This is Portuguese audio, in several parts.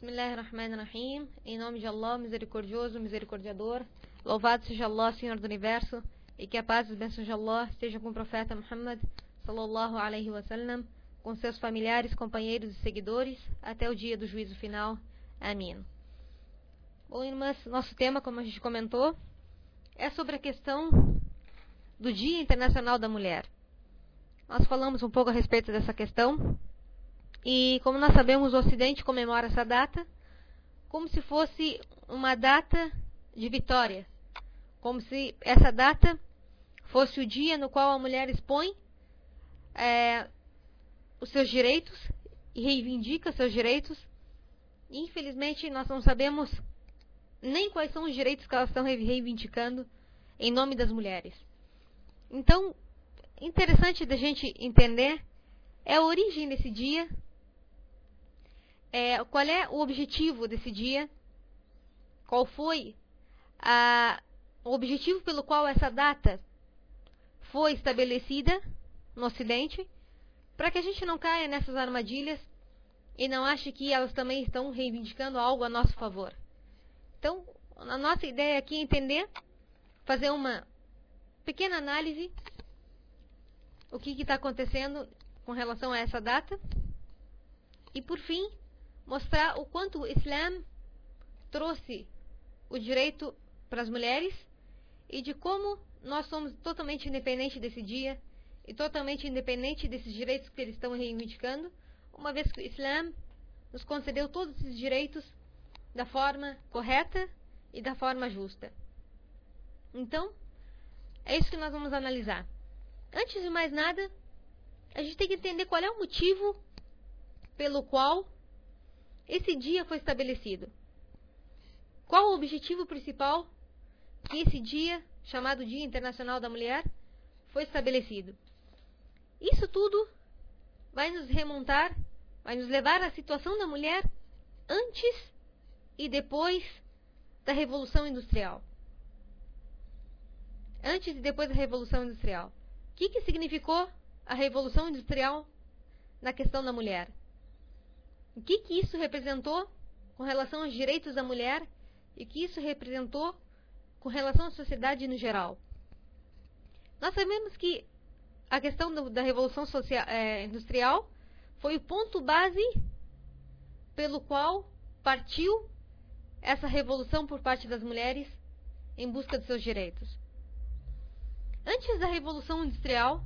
Bismillahirrahmanirrahim. Em nome de Allah, misericordioso, misericordiador. Louvado seja Allah, Senhor do Universo, e que a paz e as bênçãos de Allah estejam com o profeta Muhammad sallallahu alaihi wasallam, com seus familiares, companheiros e seguidores, até o dia do juízo final. Amém. Bom, irmãs, nosso tema, como a gente comentou, é sobre a questão do Dia Internacional da Mulher. Nós falamos um pouco a respeito dessa questão. E como nós sabemos, o Ocidente comemora essa data como se fosse uma data de vitória. Como se essa data fosse o dia no qual a mulher expõe os seus direitos e reivindica seus direitos. E, infelizmente, nós não sabemos nem quais são os direitos que elas estão reivindicando em nome das mulheres. Então, interessante da gente entender é a origem desse dia. Qual é o objetivo desse dia? Qual foi o objetivo pelo qual essa data foi estabelecida no Ocidente? Para que a gente não caia nessas armadilhas e não ache que elas também estão reivindicando algo a nosso favor. Então, a nossa ideia aqui é entender, fazer uma pequena análise o que está acontecendo com relação a essa data e, por fim, mostrar o quanto o Islã trouxe o direito para as mulheres e de como nós somos totalmente independentes desse dia e totalmente independentes desses direitos que eles estão reivindicando, uma vez que o Islã nos concedeu todos esses direitos da forma correta e da forma justa. Então, é isso que nós vamos analisar. Antes de mais nada, a gente tem que entender qual é o motivo pelo qual esse dia foi estabelecido. Qual o objetivo principal que esse dia, chamado Dia Internacional da Mulher, foi estabelecido? Isso tudo vai nos remontar, vai nos levar à situação da mulher antes e depois da Revolução Industrial. Antes e depois da Revolução Industrial. O que significou a Revolução Industrial na questão da mulher? O que isso representou com relação aos direitos da mulher e o que isso representou com relação à sociedade no geral? Nós sabemos que a questão da Revolução Industrial foi o ponto base pelo qual partiu essa revolução por parte das mulheres em busca de seus direitos. Antes da Revolução Industrial,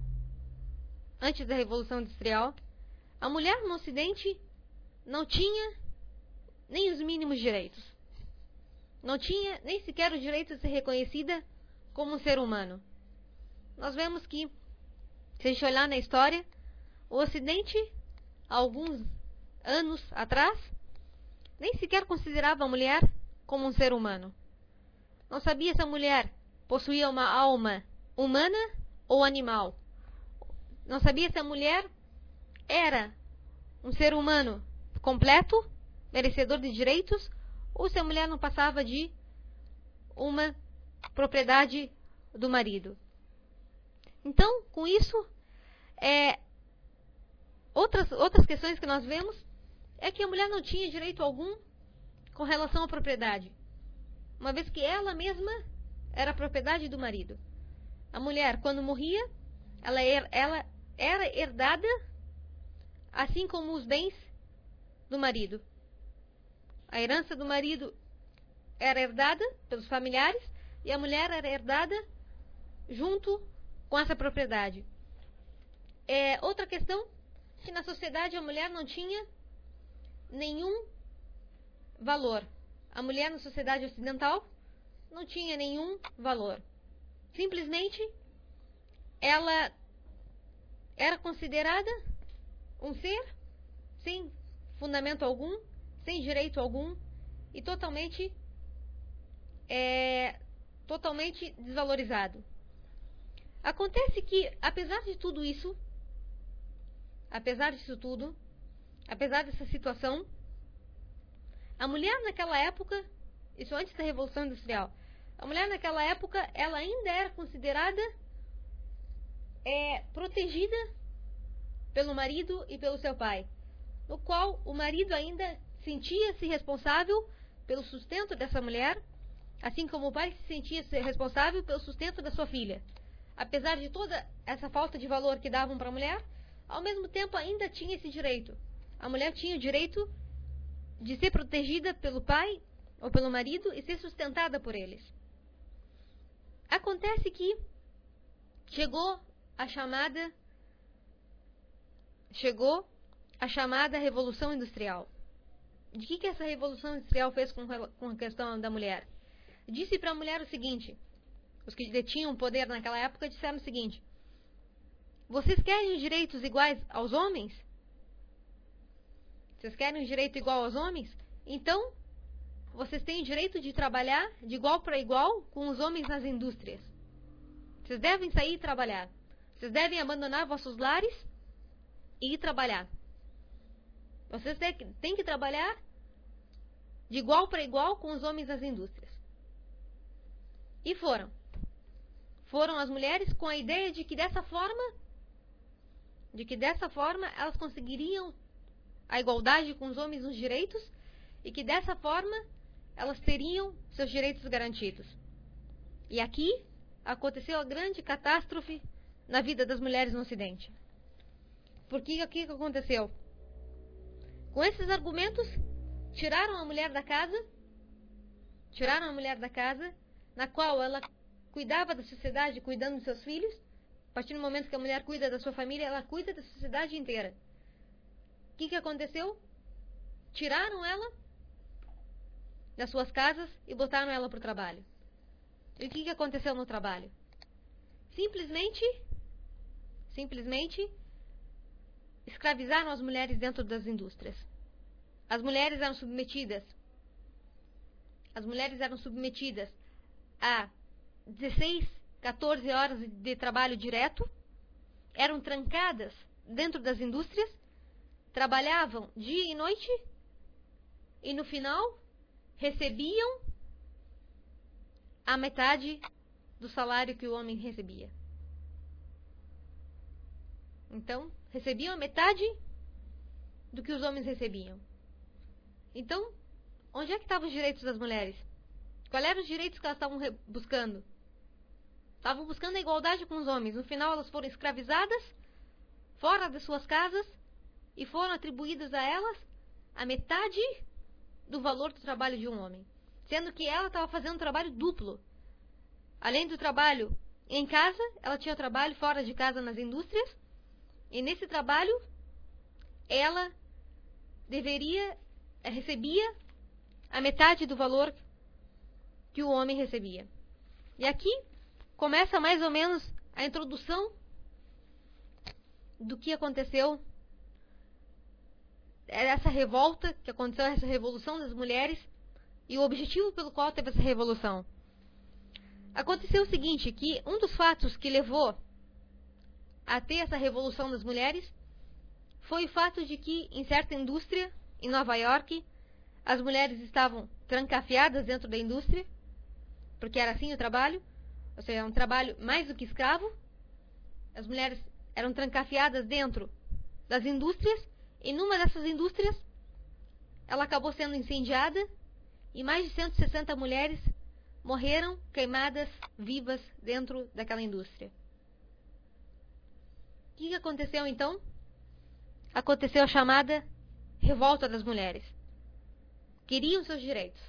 a mulher no Ocidente não tinha nem os mínimos direitos. Não tinha nem sequer o direito de ser reconhecida como um ser humano. Nós vemos que, se a gente olhar na história, o Ocidente, há alguns anos atrás, nem sequer considerava a mulher como um ser humano. Não sabia se a mulher possuía uma alma humana ou animal. Não sabia se a mulher era um ser humano completo, merecedor de direitos, ou se a mulher não passava de uma propriedade do marido. Então, com isso, outras questões que nós vemos é que a mulher não tinha direito algum com relação à propriedade, uma vez que ela mesma era a propriedade do marido. A mulher, quando morria, ela era herdada, assim como os bens do marido. A herança do marido era herdada pelos familiares e a mulher era herdada junto com essa propriedade. Outra questão, que na sociedade a mulher não tinha nenhum valor. A mulher na sociedade ocidental não tinha nenhum valor. Simplesmente, ela era considerada um ser sem fundamento algum, sem direito algum e totalmente desvalorizado. Acontece que, apesar dessa situação, a mulher naquela época, isso antes da Revolução Industrial, a mulher naquela época, ela ainda era considerada protegida pelo marido e pelo seu pai, no qual o marido ainda se sentia-se responsável pelo sustento dessa mulher, assim como o pai se sentia responsável pelo sustento da sua filha. Apesar de toda essa falta de valor que davam para a mulher, ao mesmo tempo ainda tinha esse direito. A mulher tinha o direito de ser protegida pelo pai ou pelo marido e ser sustentada por eles. Acontece que chegou a chamada Revolução Industrial. De que essa Revolução Industrial fez com a questão da mulher? Disse para a mulher o seguinte: os que detinham poder naquela época disseram o seguinte: vocês querem os direitos iguais aos homens? Vocês querem o direito igual aos homens? Então, vocês têm o direito de trabalhar de igual para igual com os homens nas indústrias. Vocês devem sair e trabalhar. Vocês devem abandonar vossos lares e ir trabalhar. Vocês têm que trabalhar de igual para igual com os homens nas indústrias. E foram. Foram as mulheres com a ideia de que dessa forma elas conseguiriam a igualdade com os homens nos direitos e que dessa forma elas teriam seus direitos garantidos. E aqui aconteceu a grande catástrofe na vida das mulheres no Ocidente. Porque o que aconteceu? Com esses argumentos, tiraram a mulher da casa, na qual ela cuidava da sociedade, cuidando dos seus filhos. A partir do momento que a mulher cuida da sua família, ela cuida da sociedade inteira. O que aconteceu? Tiraram ela das suas casas e botaram ela para o trabalho. E o que aconteceu no trabalho? Simplesmente escravizaram as mulheres dentro das indústrias. As mulheres eram submetidas a 16, 14 horas de trabalho direto, eram trancadas dentro das indústrias, trabalhavam dia e noite e no final recebiam a metade do salário que o homem recebia. Então, recebiam a metade do que os homens recebiam. Então, onde é que estavam os direitos das mulheres? Quais eram os direitos que elas estavam buscando? Estavam buscando a igualdade com os homens. No final, elas foram escravizadas, fora das suas casas, e foram atribuídas a elas a metade do valor do trabalho de um homem. Sendo que ela estava fazendo um trabalho duplo. Além do trabalho em casa, ela tinha trabalho fora de casa nas indústrias, e nesse trabalho, ela recebia a metade do valor que o homem recebia. E aqui começa mais ou menos a introdução do que aconteceu, essa revolta que aconteceu, essa revolução das mulheres e o objetivo pelo qual teve essa revolução. Aconteceu o seguinte, que um dos fatos que levou a ter essa revolução das mulheres foi o fato de que em certa indústria em Nova York as mulheres estavam trancafiadas dentro da indústria, porque era assim o trabalho, ou seja, um trabalho mais do que escravo. As mulheres eram trancafiadas dentro das indústrias, e numa dessas indústrias ela acabou sendo incendiada e mais de 160 mulheres morreram queimadas vivas dentro daquela indústria. O que aconteceu então? Aconteceu a chamada Revolta das Mulheres. Queriam seus direitos.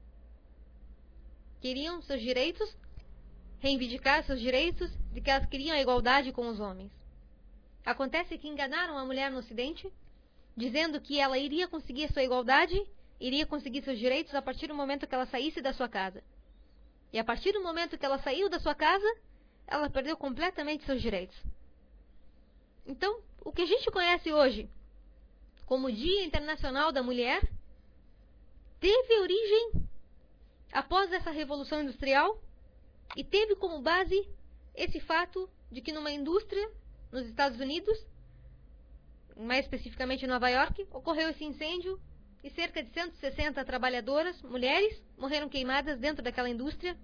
Queriam seus direitos, reivindicar seus direitos, de que elas queriam a igualdade com os homens. Acontece que enganaram a mulher no Ocidente, dizendo que ela iria conseguir a sua igualdade, iria conseguir seus direitos a partir do momento que ela saísse da sua casa. E a partir do momento que ela saiu da sua casa, ela perdeu completamente seus direitos. Então, o que a gente conhece hoje como Dia Internacional da Mulher teve origem após essa Revolução Industrial e teve como base esse fato de que numa indústria nos Estados Unidos, mais especificamente em Nova York, ocorreu esse incêndio e cerca de 160 trabalhadoras, mulheres, morreram queimadas dentro daquela indústria.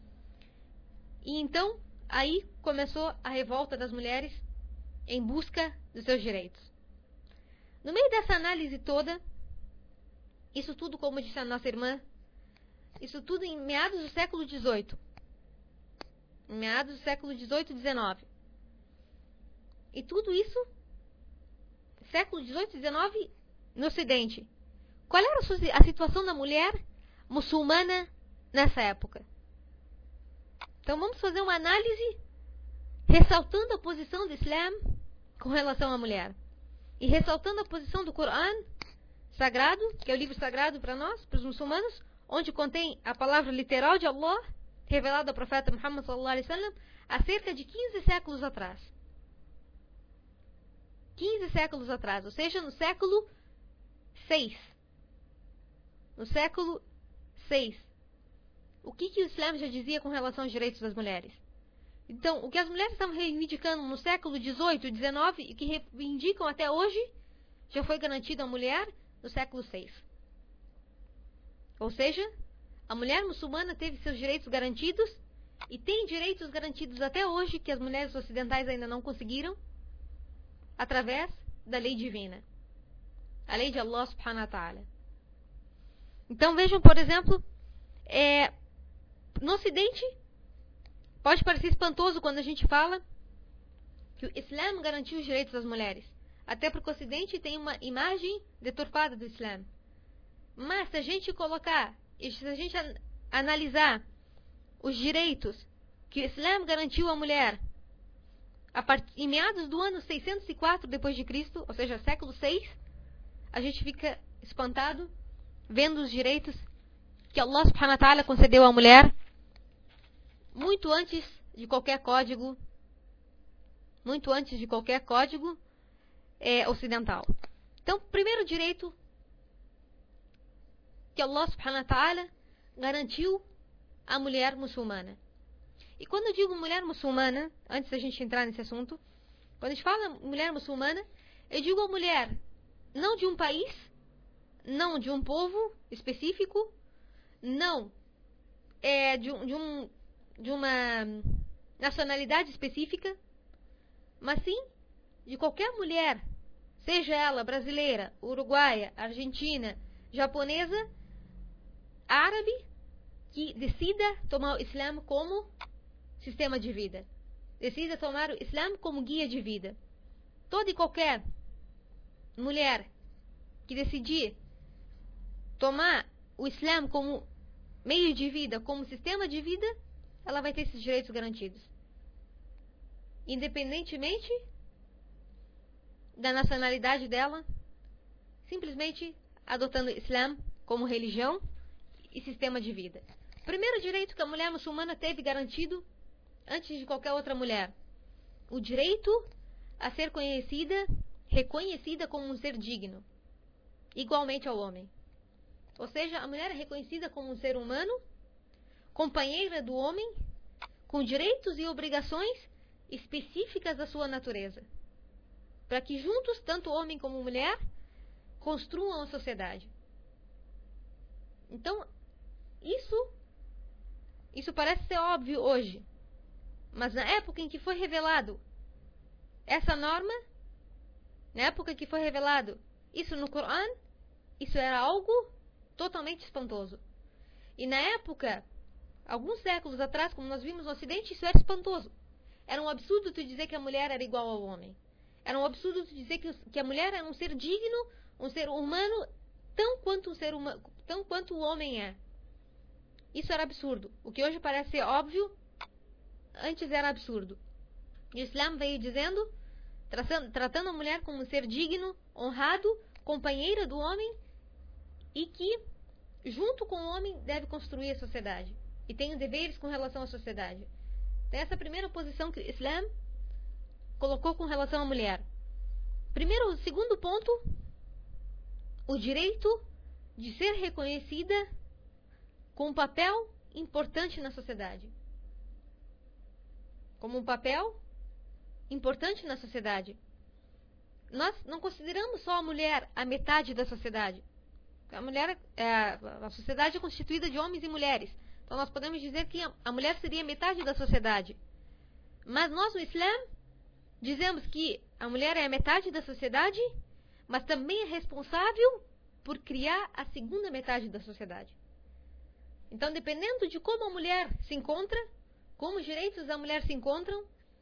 E então, aí começou a revolta das mulheres em busca dos seus direitos. No meio dessa análise toda, Isso tudo, como disse a nossa irmã, isso tudo em meados do século XVIII. Em meados do século XVIII e XIX. E tudo isso, século XVIII e XIX, no Ocidente. Qual era a situação da mulher muçulmana nessa época? Então vamos fazer uma análise ressaltando a posição do Islã com relação à mulher. E ressaltando a posição do Corão sagrado, que é o livro sagrado para nós, para os muçulmanos, onde contém a palavra literal de Allah, revelada ao profeta Muhammad sallallahu alaihi wasallam, há cerca de 15 séculos atrás. 15 séculos atrás, ou seja, no século 6. No século 6. O que o Islã já dizia com relação aos direitos das mulheres? Então, o que as mulheres estavam reivindicando no século 18 e 19 e que reivindicam até hoje, já foi garantido à mulher no século 6. Ou seja, a mulher muçulmana teve seus direitos garantidos e tem direitos garantidos até hoje que as mulheres ocidentais ainda não conseguiram, através da lei divina. A lei de Allah subhanahu wa ta'ala. Então vejam, por exemplo, no Ocidente, pode parecer espantoso quando a gente fala que o Islã garantiu os direitos das mulheres. Até porque o Ocidente tem uma imagem deturpada do Islã. Mas se a gente analisar os direitos que o Islã garantiu à mulher em meados do ano 604 depois de Cristo, ou seja, século 6, a gente fica espantado vendo os direitos que Allah subhanahu wa ta'ala concedeu à mulher muito antes de qualquer código ocidental. Então, primeiro direito que Allah subhanahu wa ta'ala garantiu à mulher muçulmana. E quando eu digo mulher muçulmana, antes da gente entrar nesse assunto, quando a gente fala mulher muçulmana, eu digo a mulher não de um país, não de um povo específico, não de uma nacionalidade específica, mas sim de qualquer mulher, seja ela brasileira, uruguaia, argentina, japonesa, árabe, que decida tomar o Islã como sistema de vida, decida tomar o Islã como guia de vida. Toda e qualquer mulher que decidir tomar o Islã como meio de vida, como sistema de vida, ela vai ter esses direitos garantidos. Independentemente da nacionalidade dela, simplesmente adotando o Islã como religião e sistema de vida. Primeiro direito que a mulher muçulmana teve garantido antes de qualquer outra mulher: o direito a ser reconhecida como um ser digno, igualmente ao homem. Ou seja, a mulher é reconhecida como um ser humano, companheira do homem, com direitos e obrigações específicas da sua natureza, para que juntos, tanto homem como mulher, construam a sociedade. Então, isso parece ser óbvio hoje, mas na época em que foi revelado essa norma, na época que foi revelado isso no Corão, isso era algo totalmente espantoso. E na época, alguns séculos atrás, como nós vimos no Ocidente, isso era espantoso. Era um absurdo tu dizer que a mulher era igual ao homem. Era um absurdo tu dizer que a mulher era um ser digno, um ser humano, tão quanto o homem é. Isso era absurdo. O que hoje parece ser óbvio, antes era absurdo. E o Islã veio dizendo, tratando a mulher como um ser digno, honrado, companheira do homem, e que, junto com o homem, deve construir a sociedade. E tem deveres com relação à sociedade. Então, essa é a primeira posição que o Islã colocou com relação à mulher. Primeiro, o segundo ponto, o direito de ser reconhecida com um papel importante na sociedade. Como um papel importante na sociedade. Nós não consideramos só a mulher a metade da sociedade. A sociedade é constituída de homens e mulheres. Então nós podemos dizer que a mulher seria metade da sociedade. Mas nós, no Islã, dizemos que a mulher é a metade da sociedade, mas também é responsável por criar a segunda metade da sociedade. Então, dependendo de como a mulher se encontra, como os direitos da mulher se encontram,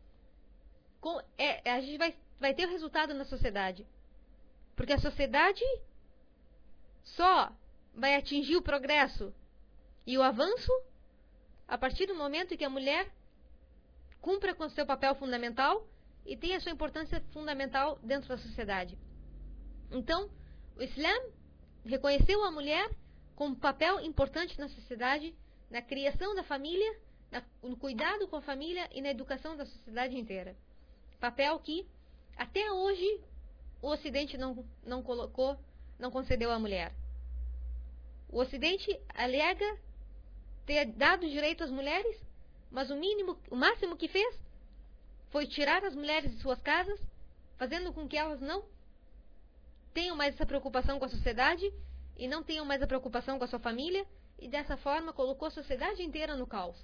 a gente vai ter o resultado na sociedade. Porque a sociedade só vai atingir o progresso e o avanço a partir do momento em que a mulher cumpra com seu papel fundamental e tenha sua importância fundamental dentro da sociedade. Então, o Islã reconheceu a mulher como um papel importante na sociedade, na criação da família, no cuidado com a família e na educação da sociedade inteira. Papel que, até hoje, o Ocidente não concedeu à mulher. O Ocidente alega ter dado direito às mulheres, mas o máximo que fez foi tirar as mulheres de suas casas, fazendo com que elas não tenham mais essa preocupação com a sociedade e não tenham mais a preocupação com a sua família, e dessa forma colocou a sociedade inteira no caos.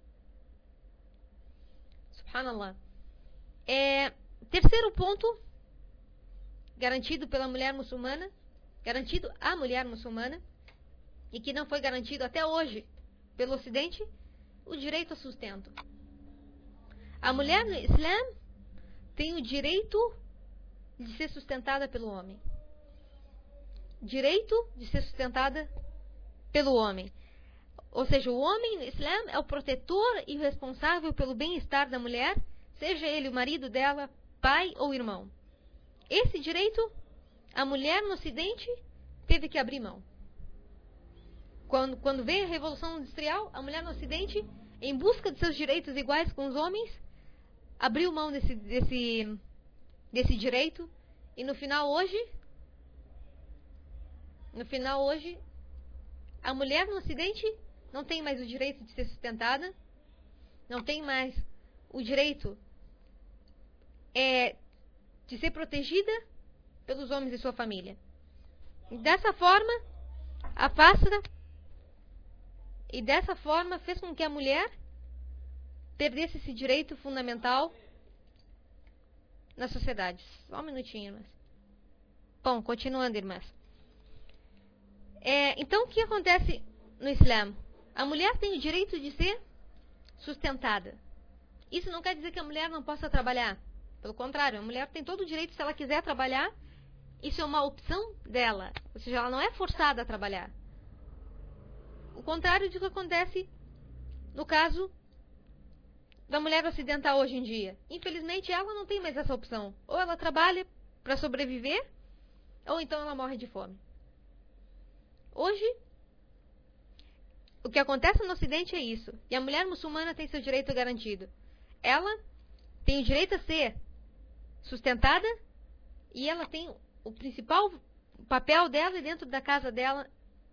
Subhanallah. Terceiro ponto garantido pela mulher muçulmana, garantido à mulher muçulmana, e que não foi garantido até hoje pelo Ocidente, o direito ao sustento. A mulher no Islã tem o direito de ser sustentada pelo homem. Direito de ser sustentada pelo homem. Ou seja, o homem no Islã é o protetor e responsável pelo bem-estar da mulher, seja ele o marido dela, pai ou irmão. Esse direito, a mulher no Ocidente teve que abrir mão. Quando veio a Revolução Industrial, a mulher no Ocidente, em busca de seus direitos iguais com os homens, abriu mão desse direito. E no final hoje, a mulher no Ocidente não tem mais o direito de ser sustentada, não tem mais o direito de ser protegida pelos homens de sua família. E dessa forma fez com que a mulher perdesse esse direito fundamental na sociedade. Só um minutinho, irmãs. Bom, continuando, irmãs. Então, o que acontece no Islã? A mulher tem o direito de ser sustentada. Isso não quer dizer que a mulher não possa trabalhar. Pelo contrário, a mulher tem todo o direito, se ela quiser trabalhar, isso é uma opção dela. Ou seja, ela não é forçada a trabalhar. O contrário do que acontece no caso da mulher ocidental hoje em dia. Infelizmente, ela não tem mais essa opção. Ou ela trabalha para sobreviver, ou então ela morre de fome. Hoje, o que acontece no Ocidente é isso. E a mulher muçulmana tem seu direito garantido. Ela tem o direito a ser sustentada e ela tem o principal papel dela dentro da casa dela,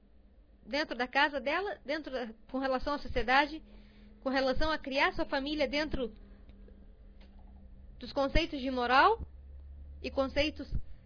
com relação à sociedade, com relação a criar sua família dentro dos conceitos de moral e conceitos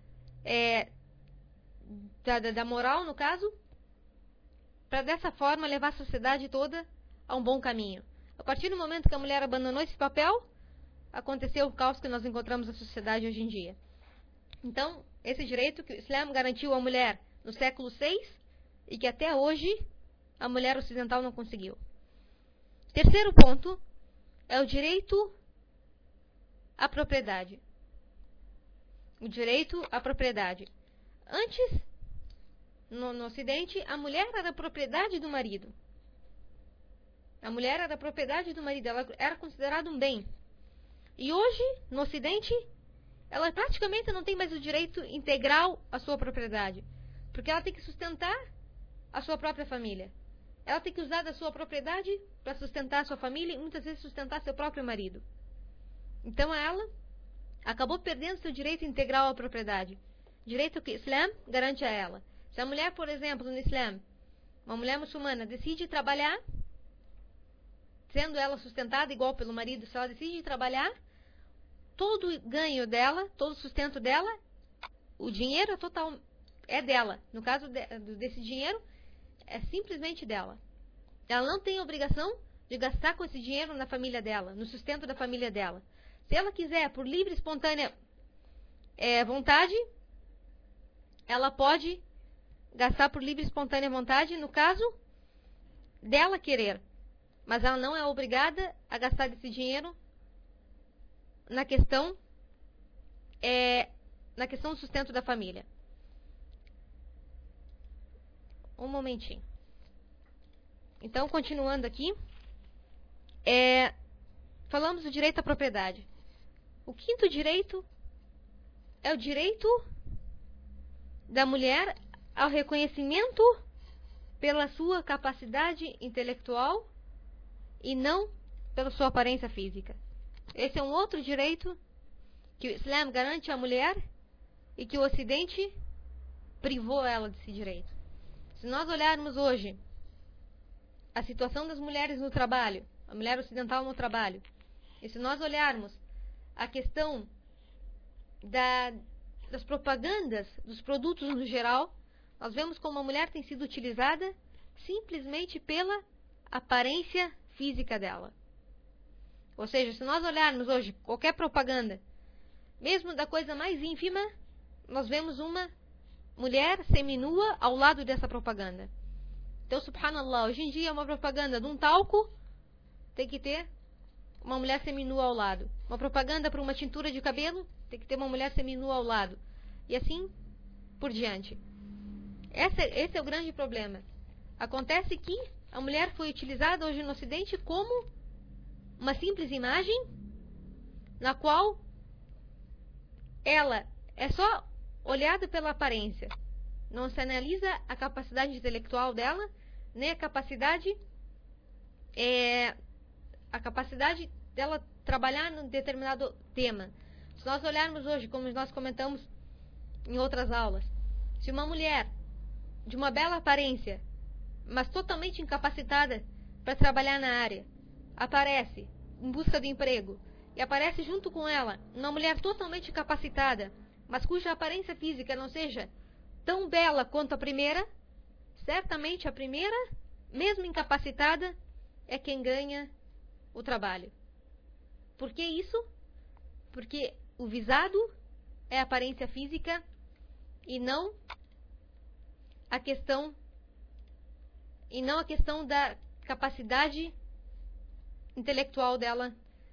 da moral, no caso, para dessa forma levar a sociedade toda a um bom caminho. A partir do momento que a mulher abandonou esse papel, aconteceu o caos que nós encontramos na sociedade hoje em dia. Então, esse direito que o Islã garantiu à mulher no século VI e que até hoje a mulher ocidental não conseguiu. Terceiro ponto é o direito à propriedade. O direito à propriedade. Antes, no Ocidente, a mulher era propriedade do marido. A mulher era propriedade do marido, ela era considerada um bem. E hoje, no Ocidente, ela praticamente não tem mais o direito integral à sua propriedade. Porque ela tem que sustentar a sua própria família. Ela tem que usar da sua propriedade para sustentar a sua família e muitas vezes sustentar seu próprio marido. Então ela acabou perdendo seu direito integral à propriedade. Direito que o Islã garante a ela. Se a mulher, por exemplo, no Islã, uma mulher muçulmana, decide trabalhar, sendo ela sustentada igual pelo marido, se ela decide trabalhar, todo o ganho dela, todo o sustento dela, o dinheiro total é dela. No caso desse dinheiro, é simplesmente dela. Ela não tem obrigação de gastar com esse dinheiro na família dela, no sustento da família dela. Se ela quiser, por livre e espontânea vontade, ela pode gastar por livre e espontânea vontade, no caso dela querer. Mas ela não é obrigada a gastar esse dinheiro na questão do sustento da família. Um momentinho. Então, continuando aqui, falamos do direito à propriedade. O quinto direito é o direito da mulher ao reconhecimento pela sua capacidade intelectual e não pela sua aparência física. Esse é um outro direito que o Islã garante à mulher e que o Ocidente privou ela desse direito. Se nós olharmos hoje a situação das mulheres no trabalho, a mulher ocidental no trabalho, e se nós olharmos a questão das propagandas dos produtos no geral, nós vemos como a mulher tem sido utilizada simplesmente pela aparência física dela. Ou seja, se nós olharmos hoje qualquer propaganda, mesmo da coisa mais ínfima, nós vemos uma mulher seminua ao lado dessa propaganda. Então, subhanallah, hoje em dia uma propaganda de um talco tem que ter uma mulher seminua ao lado. Uma propaganda para uma tintura de cabelo tem que ter uma mulher seminua ao lado. E assim por diante. Esse é o grande problema. Acontece que a mulher foi utilizada hoje no Ocidente como uma simples imagem na qual ela é só olhada pela aparência. Não se analisa a capacidade intelectual dela, nem a capacidade dela trabalhar num determinado tema. Se nós olharmos hoje, como nós comentamos em outras aulas, se uma mulher de uma bela aparência, mas totalmente incapacitada para trabalhar na área, aparece em busca de emprego, e aparece junto com ela uma mulher totalmente capacitada, mas cuja aparência física não seja tão bela quanto a primeira, certamente a primeira, mesmo incapacitada, é quem ganha o trabalho. Por que isso? Porque o visado é a aparência física e não a questão da capacidade intelectual dela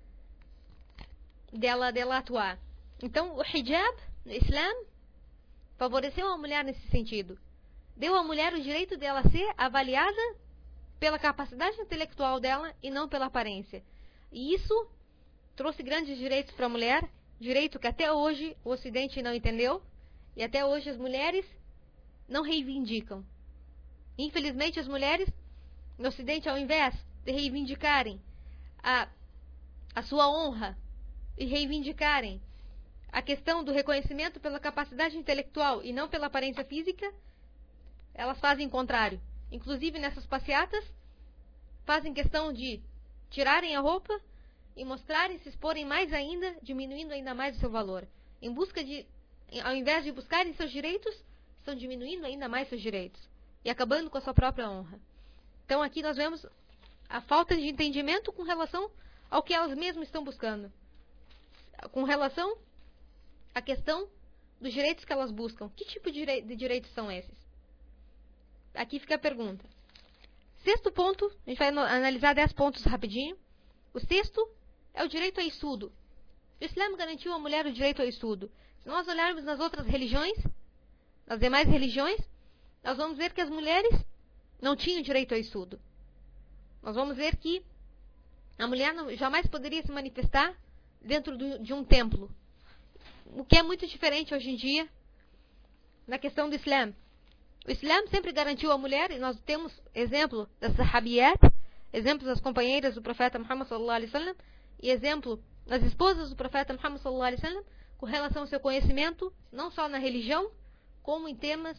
atuar. Então, o hijab no Islã favoreceu a mulher nesse sentido. Deu à mulher o direito dela ser avaliada pela capacidade intelectual dela e não pela aparência. E isso trouxe grandes direitos para a mulher, direito que até hoje o Ocidente não entendeu e até hoje as mulheres não reivindicam. Infelizmente, as mulheres no Ocidente, ao invés de reivindicarem a sua honra e reivindicarem a questão do reconhecimento pela capacidade intelectual e não pela aparência física, elas fazem o contrário. Inclusive nessas passeatas, fazem questão de tirarem a roupa e mostrarem, se exporem mais ainda, diminuindo ainda mais o seu valor. Ao invés de buscarem seus direitos, estão diminuindo ainda mais seus direitos e acabando com a sua própria honra. Então aqui nós vemos a falta de entendimento com relação ao que elas mesmas estão buscando. Com relação à questão dos direitos que elas buscam. Que tipo de direitos são esses? Aqui fica a pergunta. Sexto ponto, a gente vai analisar 10 pontos rapidinho. O sexto é o direito ao estudo. O Islã garantiu à mulher o direito ao estudo. Se nós olharmos nas outras religiões, nas demais religiões, nós vamos ver que as mulheres não tinham direito ao estudo. Nós vamos ver que a mulher jamais poderia se manifestar dentro de um templo. O que é muito diferente hoje em dia na questão do Islã. O Islã sempre garantiu à mulher, e nós temos exemplo das sahabiyat, exemplos das companheiras do profeta Muhammad sallallahu alaihi wasallam, e exemplo das esposas do profeta Muhammad sallallahu alaihi wasallam, com relação ao seu conhecimento, não só na religião, como em temas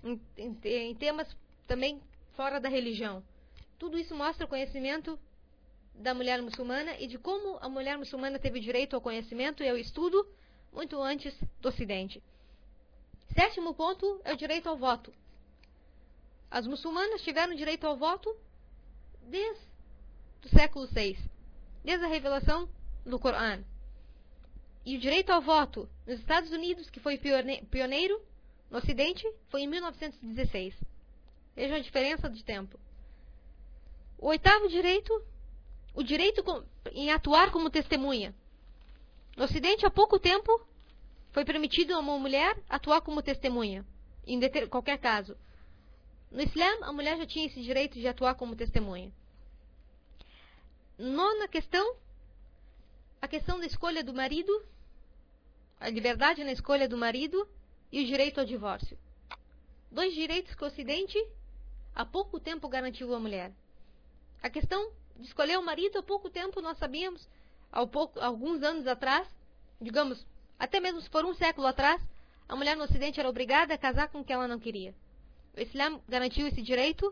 também fora da religião. Tudo isso mostra o conhecimento da mulher muçulmana e de como a mulher muçulmana teve direito ao conhecimento e ao estudo muito antes do Ocidente. Sétimo ponto é o direito ao voto. As muçulmanas tiveram direito ao voto desde o século VI, desde a revelação do Corão. E o direito ao voto nos Estados Unidos, que foi pioneiro No Ocidente, foi em 1916. Veja a diferença de tempo. O oitavo direito, o direito em atuar como testemunha. No Ocidente, há pouco tempo, foi permitido a uma mulher atuar como testemunha, em qualquer caso. No Islã, a mulher já tinha esse direito de atuar como testemunha. Nona questão, a questão da escolha do marido, a liberdade na escolha do marido e o direito ao divórcio. Dois direitos que o Ocidente há pouco tempo garantiu à mulher. A questão de escolher o marido, há pouco tempo nós sabíamos, alguns anos atrás, digamos, até mesmo se for um século atrás, a mulher no Ocidente era obrigada a casar com quem ela não queria. O Islã garantiu esse direito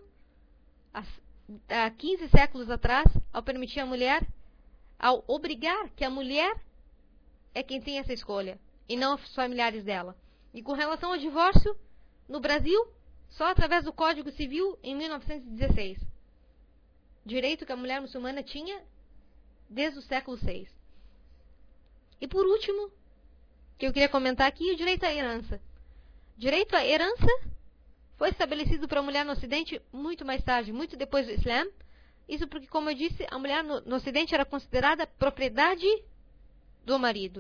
há 15 séculos atrás, ao permitir a mulher, ao obrigar que a mulher é quem tem essa escolha, e não os familiares dela. E com relação ao divórcio, no Brasil, só através do Código Civil em 1916. Direito que a mulher muçulmana tinha desde o século VI. E por último, que eu queria comentar aqui, o direito à herança. Direito à herança foi estabelecido para a mulher no Ocidente muito mais tarde, muito depois do Islã. Isso porque, como eu disse, a mulher no Ocidente era considerada propriedade do marido.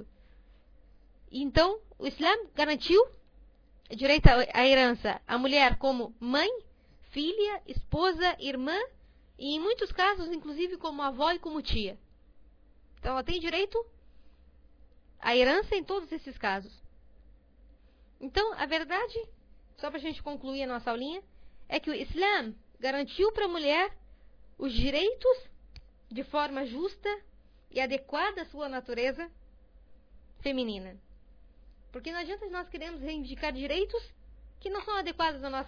E então, o Islã garantiu direito à herança à mulher como mãe, filha, esposa, irmã e, em muitos casos, inclusive como avó e como tia. Então, ela tem direito à herança em todos esses casos. Então, a verdade, só para a gente concluir a nossa aulinha, é que o Islã garantiu para a mulher os direitos de forma justa e adequada à sua natureza feminina. Porque não adianta nós queremos reivindicar direitos que não são adequados à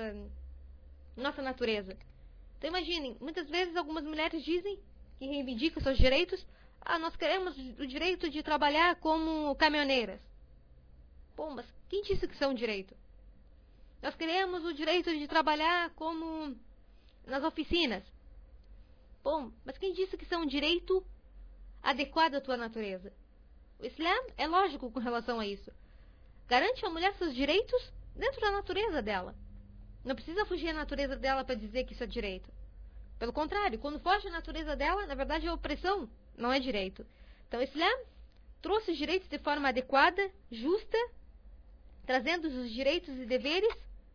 nossa natureza. Então imaginem, muitas vezes algumas mulheres dizem que reivindicam seus direitos. Nós queremos o direito de trabalhar como caminhoneiras. Bom, mas quem disse que isso é um direito? Nós queremos o direito de trabalhar como nas oficinas. Bom, mas quem disse que isso é um direito adequado à tua natureza? O Islã é lógico com relação a isso. Garante à mulher seus direitos dentro da natureza dela. Não precisa fugir à natureza dela para dizer que isso é direito. Pelo contrário, quando foge à natureza dela, na verdade é opressão, não é direito. Então o Islã trouxe os direitos de forma adequada, justa, trazendo os direitos e deveres,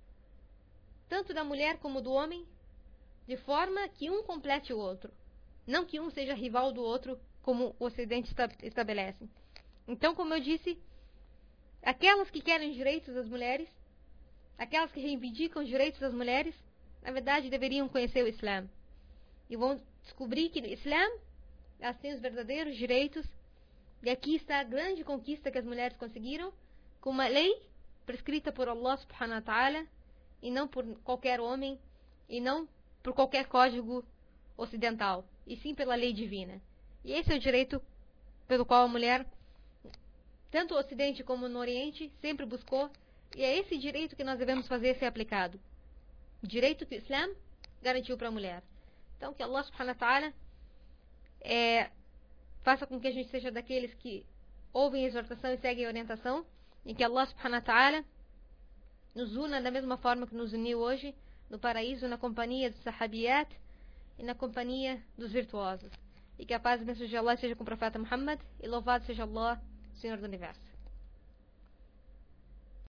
tanto da mulher como do homem, de forma que um complete o outro. Não que um seja rival do outro, como o Ocidente estabelece. Então, como eu disse, aquelas que querem direitos das mulheres, aquelas que reivindicam os direitos das mulheres, na verdade deveriam conhecer o Islã. E vão descobrir que no Islã elas têm os verdadeiros direitos. E aqui está a grande conquista que as mulheres conseguiram, com uma lei prescrita por Allah subhanahu wa ta'ala, e não por qualquer homem, e não por qualquer código ocidental, e sim pela lei divina. E esse é o direito pelo qual a mulher, tanto no Ocidente como no Oriente, sempre buscou, e é esse direito que nós devemos fazer ser aplicado. Direito que o Islã garantiu para a mulher. Então, que Allah subhanahu wa ta'ala faça com que a gente seja daqueles que ouvem a exortação e seguem a orientação, e que Allah subhanahu wa ta'ala nos una da mesma forma que nos uniu hoje, no paraíso, na companhia dos sahabiyat e na companhia dos virtuosos. E que a paz e a bênção de Allah seja com o profeta Muhammad, e louvado seja Allah, Senhor do Universo.